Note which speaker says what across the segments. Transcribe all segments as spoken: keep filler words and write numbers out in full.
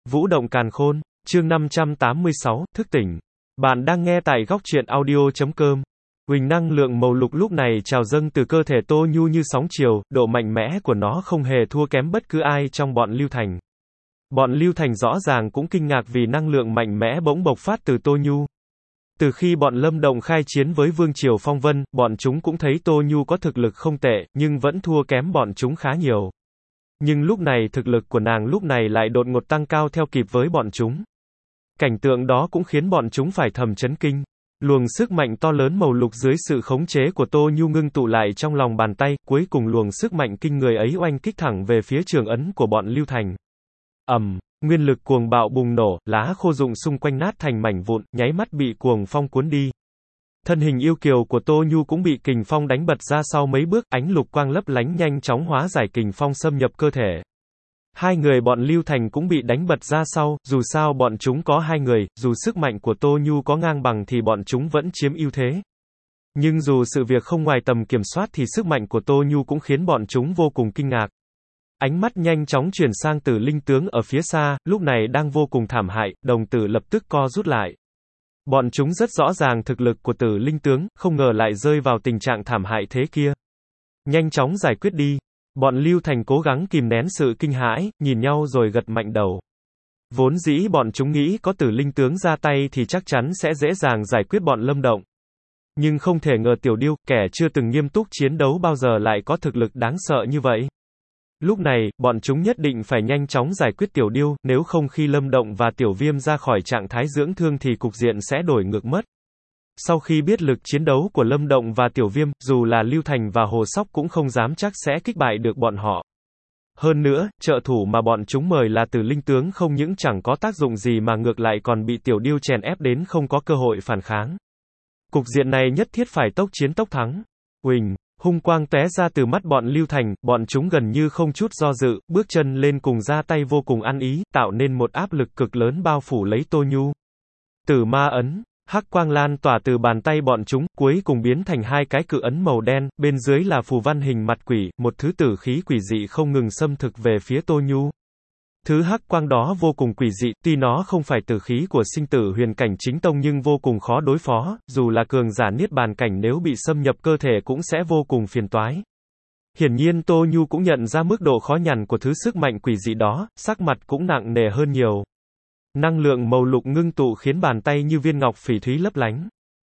Speaker 1: Vũ động càn khôn, chương năm trăm tám mươi sáu, thức tỉnh. Bạn đang nghe tại góc truyện audio chấm com. Huỳnh năng lượng màu lục lúc này trào dâng từ cơ thể Tô Nhu như sóng chiều, độ mạnh mẽ của nó không hề thua kém bất cứ ai trong bọn Lưu Thành. Bọn Lưu Thành rõ ràng cũng kinh ngạc vì năng lượng mạnh mẽ bỗng bộc phát từ Tô Nhu. Từ khi bọn Lâm Động khai chiến với Vương Triều Phong Vân, bọn chúng cũng thấy Tô Nhu có thực lực không tệ, nhưng vẫn thua kém bọn chúng khá nhiều. Nhưng lúc này thực lực của nàng lúc này lại đột ngột tăng cao theo kịp với bọn chúng. Cảnh tượng đó cũng khiến bọn chúng phải thầm chấn kinh. Luồng sức mạnh to lớn màu lục dưới sự khống chế của Tô Nhu ngưng tụ lại trong lòng bàn tay, cuối cùng luồng sức mạnh kinh người ấy oanh kích thẳng về phía trường ấn của bọn Lưu Thành. Ầm, nguyên lực cuồng bạo bùng nổ, lá khô rụng xung quanh nát thành mảnh vụn, nháy mắt bị cuồng phong cuốn đi. Thân hình yêu kiều của Tô Nhu cũng bị kình phong đánh bật ra sau mấy bước, ánh lục quang lấp lánh nhanh chóng hóa giải kình phong xâm nhập cơ thể. Hai người bọn Lưu Thành cũng bị đánh bật ra sau, dù sao bọn chúng có hai người, dù sức mạnh của Tô Nhu có ngang bằng thì bọn chúng vẫn chiếm ưu thế. Nhưng dù sự việc không ngoài tầm kiểm soát thì sức mạnh của Tô Nhu cũng khiến bọn chúng vô cùng kinh ngạc. Ánh mắt nhanh chóng chuyển sang Tử Linh tướng ở phía xa, lúc này đang vô cùng thảm hại, đồng tử lập tức co rút lại. Bọn chúng rất rõ ràng thực lực của Tử Linh tướng, không ngờ lại rơi vào tình trạng thảm hại thế kia. Nhanh chóng giải quyết đi. Bọn Lưu Thành cố gắng kìm nén sự kinh hãi, nhìn nhau rồi gật mạnh đầu. Vốn dĩ bọn chúng nghĩ có Tử Linh tướng ra tay thì chắc chắn sẽ dễ dàng giải quyết bọn Lâm Động. Nhưng không thể ngờ Tiểu Điêu, kẻ chưa từng nghiêm túc chiến đấu bao giờ lại có thực lực đáng sợ như vậy. Lúc này, bọn chúng nhất định phải nhanh chóng giải quyết Tiểu Điêu, nếu không khi Lâm Động và Tiểu Viêm ra khỏi trạng thái dưỡng thương thì cục diện sẽ đổi ngược mất. Sau khi biết lực chiến đấu của Lâm Động và Tiểu Viêm, dù là Lưu Thành và Hồ Sóc cũng không dám chắc sẽ kích bại được bọn họ. Hơn nữa, trợ thủ mà bọn chúng mời là Tử Linh tướng không những chẳng có tác dụng gì mà ngược lại còn bị Tiểu Điêu chèn ép đến không có cơ hội phản kháng. Cục diện này nhất thiết phải tốc chiến tốc thắng. Huỳnh, hung quang tóe ra từ mắt bọn Lưu Thành, bọn chúng gần như không chút do dự, bước chân lên cùng ra tay vô cùng ăn ý, tạo nên một áp lực cực lớn bao phủ lấy Tô Nhu. Tử Ma ấn. Hắc quang lan tỏa từ bàn tay bọn chúng, cuối cùng biến thành hai cái cự ấn màu đen, bên dưới là phù văn hình mặt quỷ, một thứ tử khí quỷ dị không ngừng xâm thực về phía Tô Nhu. Thứ hắc quang đó vô cùng quỷ dị, tuy nó không phải tử khí của sinh tử huyền cảnh chính tông nhưng vô cùng khó đối phó, dù là cường giả niết bàn cảnh nếu bị xâm nhập cơ thể cũng sẽ vô cùng phiền toái. Hiển nhiên Tô Nhu cũng nhận ra mức độ khó nhằn của thứ sức mạnh quỷ dị đó, sắc mặt cũng nặng nề hơn nhiều. Năng lượng màu lục ngưng tụ khiến bàn tay như viên ngọc phỉ thúy lấp lánh.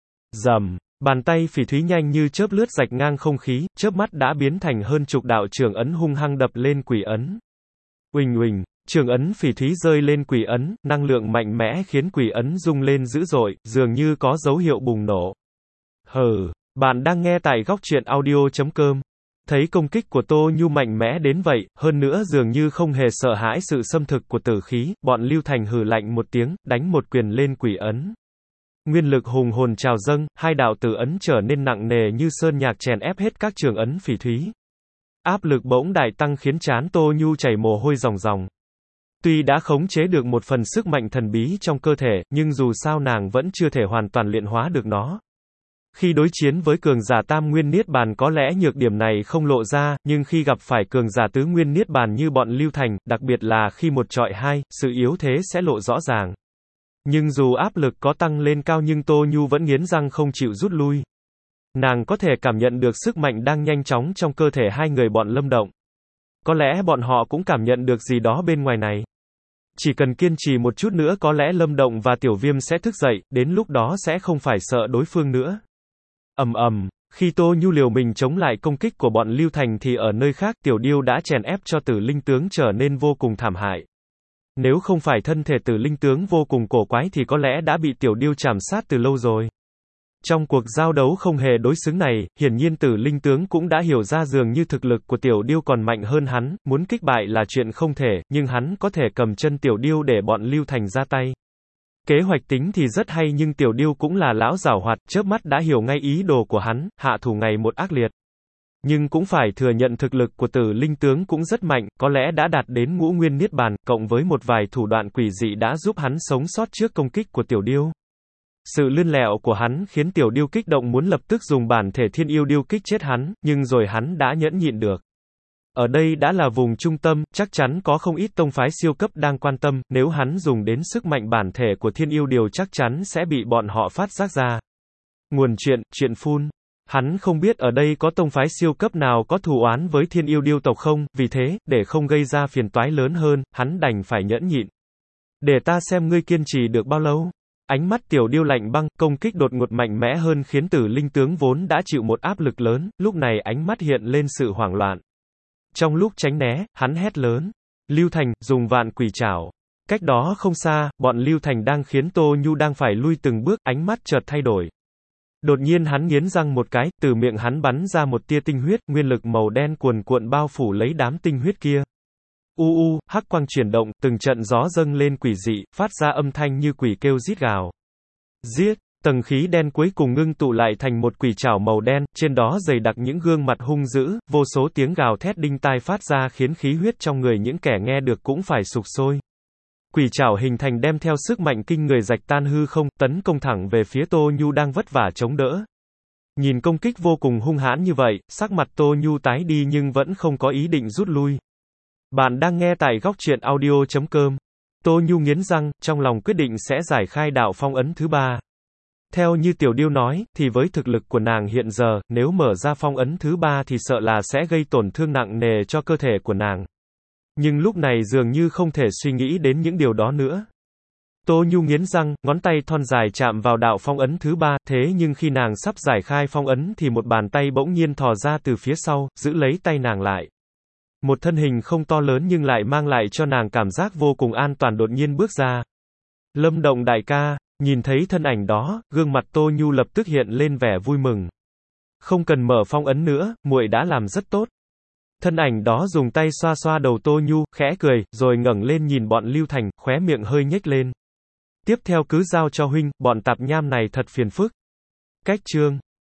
Speaker 1: Rầm, bàn tay phỉ thúy nhanh như chớp lướt rạch ngang không khí, chớp mắt đã biến thành hơn chục đạo trường ấn hung hăng đập lên quỷ ấn. Uỳnh uỳnh, trường ấn phỉ thúy rơi lên quỷ ấn, năng lượng mạnh mẽ khiến quỷ ấn rung lên dữ dội, dường như có dấu hiệu bùng nổ. Hừ, bạn đang nghe tại góc truyện audio chấm com. Thấy công kích của Tô Nhu mạnh mẽ đến vậy, hơn nữa dường như không hề sợ hãi sự xâm thực của tử khí, bọn Lưu Thành hừ lạnh một tiếng, đánh một quyền lên quỷ ấn. Nguyên lực hùng hồn trào dâng, hai đạo tử ấn trở nên nặng nề như sơn nhạc chèn ép hết các trường ấn phỉ thúy. Áp lực bỗng đại tăng khiến trán Tô Nhu chảy mồ hôi ròng ròng. Tuy đã khống chế được một phần sức mạnh thần bí trong cơ thể, nhưng dù sao nàng vẫn chưa thể hoàn toàn luyện hóa được nó. Khi đối chiến với cường giả tam nguyên niết bàn có lẽ nhược điểm này không lộ ra, nhưng khi gặp phải cường giả tứ nguyên niết bàn như bọn Lưu Thành, đặc biệt là khi một chọi hai, sự yếu thế sẽ lộ rõ ràng. Nhưng dù áp lực có tăng lên cao nhưng Tô Nhu vẫn nghiến răng không chịu rút lui. Nàng có thể cảm nhận được sức mạnh đang nhanh chóng trong cơ thể hai người bọn Lâm Động. Có lẽ bọn họ cũng cảm nhận được gì đó bên ngoài này. Chỉ cần kiên trì một chút nữa có lẽ Lâm Động và Tiểu Viêm sẽ thức dậy, đến lúc đó sẽ không phải sợ đối phương nữa. Ầm ầm, khi Tô Nhu liều mình chống lại công kích của bọn Lưu Thành thì ở nơi khác Tiểu Điêu đã chèn ép cho Tử Linh tướng trở nên vô cùng thảm hại. Nếu không phải thân thể Tử Linh tướng vô cùng cổ quái thì có lẽ đã bị Tiểu Điêu trảm sát từ lâu rồi. Trong cuộc giao đấu không hề đối xứng này, hiển nhiên Tử Linh tướng cũng đã hiểu ra dường như thực lực của Tiểu Điêu còn mạnh hơn hắn, muốn kích bại là chuyện không thể, nhưng hắn có thể cầm chân Tiểu Điêu để bọn Lưu Thành ra tay. Kế hoạch tính thì rất hay nhưng Tiểu Điêu cũng là lão giảo hoạt, chớp mắt đã hiểu ngay ý đồ của hắn, hạ thủ ngày một ác liệt. Nhưng cũng phải thừa nhận thực lực của Tử Linh tướng cũng rất mạnh, có lẽ đã đạt đến ngũ nguyên niết bàn, cộng với một vài thủ đoạn quỷ dị đã giúp hắn sống sót trước công kích của Tiểu Điêu. Sự lươn lẹo của hắn khiến Tiểu Điêu kích động muốn lập tức dùng bản thể Thiên Yêu Điêu kích chết hắn, nhưng rồi hắn đã nhẫn nhịn được. Ở đây đã là vùng trung tâm, chắc chắn có không ít tông phái siêu cấp đang quan tâm, nếu hắn dùng đến sức mạnh bản thể của thiên yêu điều chắc chắn sẽ bị bọn họ phát giác ra. Nguồn chuyện, chuyện phun. Hắn không biết ở đây có tông phái siêu cấp nào có thù oán với thiên yêu điêu tộc không, vì thế, để không gây ra phiền toái lớn hơn, hắn đành phải nhẫn nhịn. Để ta xem ngươi kiên trì được bao lâu. Ánh mắt tiểu điêu lạnh băng, công kích đột ngột mạnh mẽ hơn khiến tử linh tướng vốn đã chịu một áp lực lớn, lúc này ánh mắt hiện lên sự hoảng loạn. Trong lúc tránh né, hắn hét lớn. Lưu Thành, dùng vạn quỷ trảo. Cách đó không xa, bọn Lưu Thành đang khiến Tô Nhu đang phải lui từng bước, ánh mắt chợt thay đổi. Đột nhiên hắn nghiến răng một cái, từ miệng hắn bắn ra một tia tinh huyết, nguyên lực màu đen cuồn cuộn bao phủ lấy đám tinh huyết kia. U u, hắc quang chuyển động, từng trận gió dâng lên quỷ dị, phát ra âm thanh như quỷ kêu rít gào. Giết! Tầng khí đen cuối cùng ngưng tụ lại thành một quỷ trảo màu đen, trên đó dày đặc những gương mặt hung dữ, vô số tiếng gào thét đinh tai phát ra khiến khí huyết trong người những kẻ nghe được cũng phải sục sôi. Quỷ trảo hình thành đem theo sức mạnh kinh người rạch tan hư không, tấn công thẳng về phía Tô Nhu đang vất vả chống đỡ. Nhìn công kích vô cùng hung hãn như vậy, sắc mặt Tô Nhu tái đi nhưng vẫn không có ý định rút lui. Bạn đang nghe tại góc truyện audio chấm com. Tô Nhu nghiến răng, trong lòng quyết định sẽ giải khai đạo phong ấn thứ ba. Theo như Tiểu Điêu nói, thì với thực lực của nàng hiện giờ, nếu mở ra phong ấn thứ ba thì sợ là sẽ gây tổn thương nặng nề cho cơ thể của nàng. Nhưng lúc này dường như không thể suy nghĩ đến những điều đó nữa. Tô Nhu nghiến răng, ngón tay thon dài chạm vào đạo phong ấn thứ ba, thế nhưng khi nàng sắp giải khai phong ấn thì một bàn tay bỗng nhiên thò ra từ phía sau, giữ lấy tay nàng lại. Một thân hình không to lớn nhưng lại mang lại cho nàng cảm giác vô cùng an toàn đột nhiên bước ra. Lâm Động đại ca, nhìn thấy thân ảnh đó, gương mặt Tô Nhu lập tức hiện lên vẻ vui mừng. Không cần mở phong ấn nữa, muội đã làm rất tốt. Thân ảnh đó dùng tay xoa xoa đầu Tô Nhu, khẽ cười, rồi ngẩng lên nhìn bọn Lưu Thành, khóe miệng hơi nhếch lên. Tiếp theo cứ giao cho huynh, bọn tạp nham này thật phiền phức. Cách chương